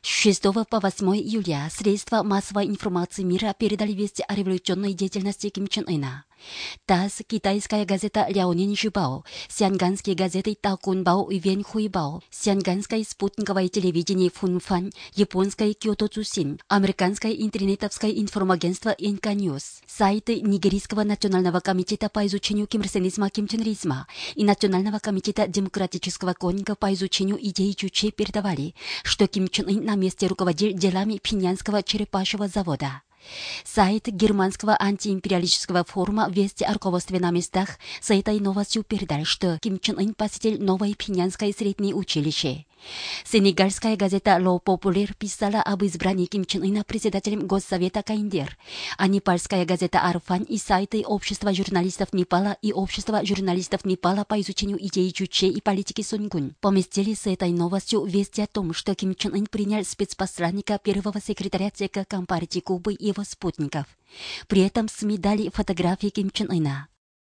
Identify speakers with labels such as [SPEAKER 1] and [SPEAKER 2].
[SPEAKER 1] 6 по 8 июля средства массовой информации мира передали вести о революционной деятельности Ким Чен Ына. ТАСС, китайская газета Ляонин Жибао, сианганские газеты Талкунбао и Венхуйбао, сианганское спутниковое телевидение Фунфан, японское Киото Цусин, американское интернетовское информагентство Инка Ньюс, сайты Нигерийского национального комитета по изучению кимрсенизма Кимченризма и Национального комитета демократического конника по изучению идей Чуче передавали, что Ким Чен Ын на месте руководил делами Пинянского черепашьего завода. Сайт германского антиимпериалистического форума «Вести о руководстве на местах» с этой новостью передал, что Ким Чен Ын посетил новое Пинянское среднее училище. Сенегальская газета «Ло Популяр» писала об избрании Ким Чен Ына председателем Госсовета КНДР, а непальская газета «Арфан» и сайты Общества журналистов Непала и Общества журналистов Непала по изучению идей Чуче и политики Сунгун поместили с этой новостью вести о том, что Ким Чен Ын принял спецпосланника первого секретаря ЦК Компартии Кубы и его спутников. При этом СМИ дали фотографии Ким Чен Ына.